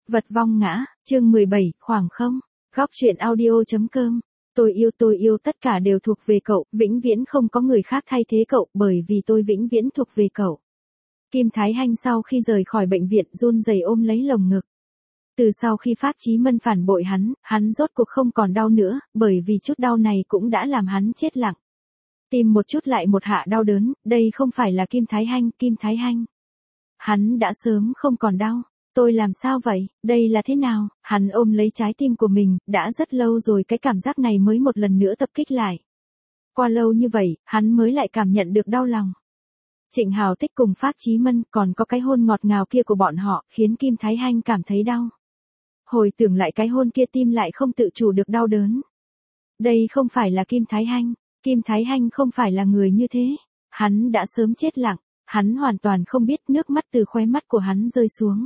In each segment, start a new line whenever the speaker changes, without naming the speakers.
Vật vong ngã, chương 17, khoảng không. Góc truyện audio.com. Tôi yêu tất cả đều thuộc về cậu, vĩnh viễn không có người khác thay thế cậu, bởi vì tôi vĩnh viễn thuộc về cậu. Kim Thái Hanh sau khi rời khỏi bệnh viện run rẩy ôm lấy lồng ngực. Từ sau khi Phát Chí Mân phản bội hắn rốt cuộc không còn đau nữa, bởi vì chút đau này cũng đã làm hắn chết lặng. Tìm một chút lại một hạ đau đớn, đây không phải là Kim Thái Hanh. Hắn đã sớm không còn đau. Tôi làm sao vậy, đây là thế nào, hắn ôm lấy trái tim của mình, đã rất lâu rồi cái cảm giác này mới một lần nữa tập kích lại. Qua lâu như vậy, hắn mới lại cảm nhận được đau lòng. Trịnh Hào Tích cùng Phát Chí Mân còn có cái hôn ngọt ngào kia của bọn họ, khiến Kim Thái Hanh cảm thấy đau. Hồi tưởng lại cái hôn kia tim lại không tự chủ được đau đớn. Đây không phải là Kim Thái Hanh không phải là người như thế. Hắn đã sớm chết lặng, hắn hoàn toàn không biết nước mắt từ khóe mắt của hắn rơi xuống.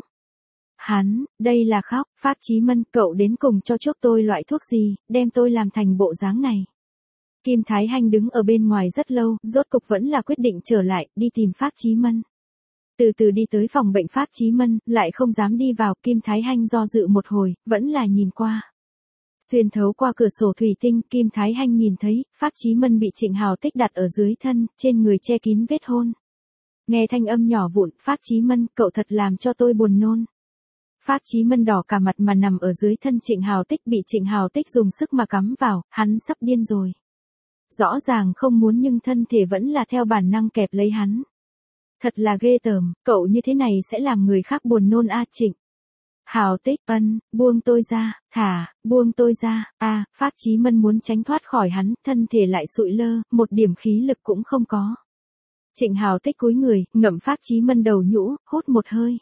Đây là khóc, Phát Chí Mân, cậu đến cùng cho chuốc tôi loại thuốc gì, đem tôi làm thành bộ dáng này. Kim Thái Hanh đứng ở bên ngoài rất lâu, rốt cục vẫn là quyết định trở lại, đi tìm Phát Chí Mân. Từ từ đi tới phòng bệnh Phát Chí Mân, lại không dám đi vào, Kim Thái Hanh do dự một hồi, vẫn là nhìn qua. Xuyên thấu qua cửa sổ thủy tinh, Kim Thái Hanh nhìn thấy, Phát Chí Mân bị Trịnh Hào Tích đặt ở dưới thân, trên người che kín vết hôn. Nghe thanh âm nhỏ vụn, Phát Chí Mân, cậu thật làm cho tôi buồn nôn. Phát Chí Mân đỏ cả mặt mà nằm ở dưới thân Trịnh Hào Tích, bị Trịnh Hào Tích dùng sức mà cắm vào, hắn sắp điên rồi. Rõ ràng không muốn nhưng thân thể vẫn là theo bản năng kẹp lấy hắn. Thật là ghê tởm, cậu như thế này sẽ làm người khác buồn nôn a. Trịnh Hào Tích, buông tôi ra, buông tôi ra, Phát Chí Mân muốn tránh thoát khỏi hắn, thân thể lại sụi lơ, một điểm khí lực cũng không có. Trịnh Hào Tích cúi người, ngậm Phát Chí Mân đầu nhũ, hút một hơi.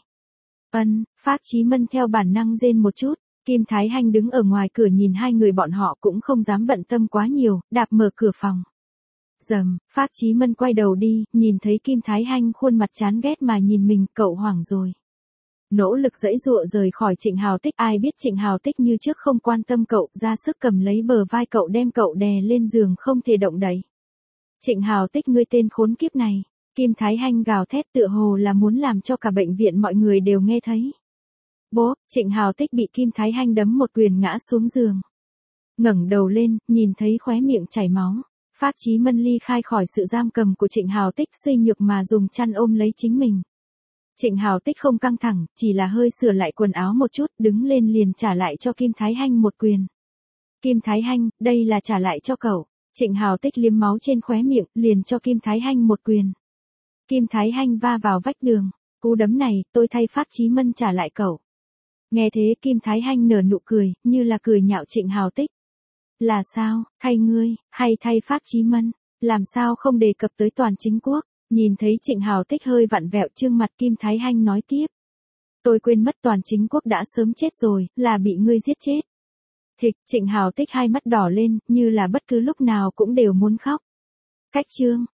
Phát Chí Mân theo bản năng rên một chút, Kim Thái Hanh đứng ở ngoài cửa nhìn hai người bọn họ cũng không dám bận tâm quá nhiều, đạp mở cửa phòng. Rầm, Phát Chí Mân quay đầu đi, nhìn thấy Kim Thái Hanh khuôn mặt chán ghét mà nhìn mình, cậu hoảng rồi. Nỗ lực giãy giụa rời khỏi Trịnh Hào Tích, ai biết Trịnh Hào Tích như trước không quan tâm cậu, ra sức cầm lấy bờ vai cậu đem cậu đè lên giường không thể động đậy. Trịnh Hào Tích, ngươi tên khốn kiếp này. Kim Thái Hanh gào thét tựa hồ là muốn làm cho cả bệnh viện mọi người đều nghe thấy. Bố, Trịnh Hào Tích bị Kim Thái Hanh đấm một quyền ngã xuống giường. Ngẩng đầu lên, nhìn thấy khóe miệng chảy máu. Phát Chí Mân ly khai khỏi sự giam cầm của Trịnh Hào Tích, suy nhược mà dùng chăn ôm lấy chính mình. Trịnh Hào Tích không căng thẳng, chỉ là hơi sửa lại quần áo một chút, đứng lên liền trả lại cho Kim Thái Hanh một quyền. Kim Thái Hanh, đây là trả lại cho cậu. Trịnh Hào Tích liếm máu trên khóe miệng, liền cho Kim Thái Hanh một quyền. Kim Thái Hanh va vào vách đường. Cú đấm này, tôi thay Phát Chí Mân trả lại cậu. Nghe thế Kim Thái Hanh nở nụ cười, như là cười nhạo Trịnh Hào Tích. Là sao, thay ngươi, hay thay Phát Chí Mân, làm sao không đề cập tới Toàn Chính Quốc. Nhìn thấy Trịnh Hào Tích hơi vặn vẹo trương mặt, Kim Thái Hanh nói tiếp. Tôi quên mất Toàn Chính Quốc đã sớm chết rồi, là bị ngươi giết chết. Trịnh Hào Tích hai mắt đỏ lên, như là bất cứ lúc nào cũng đều muốn khóc. Cách chương.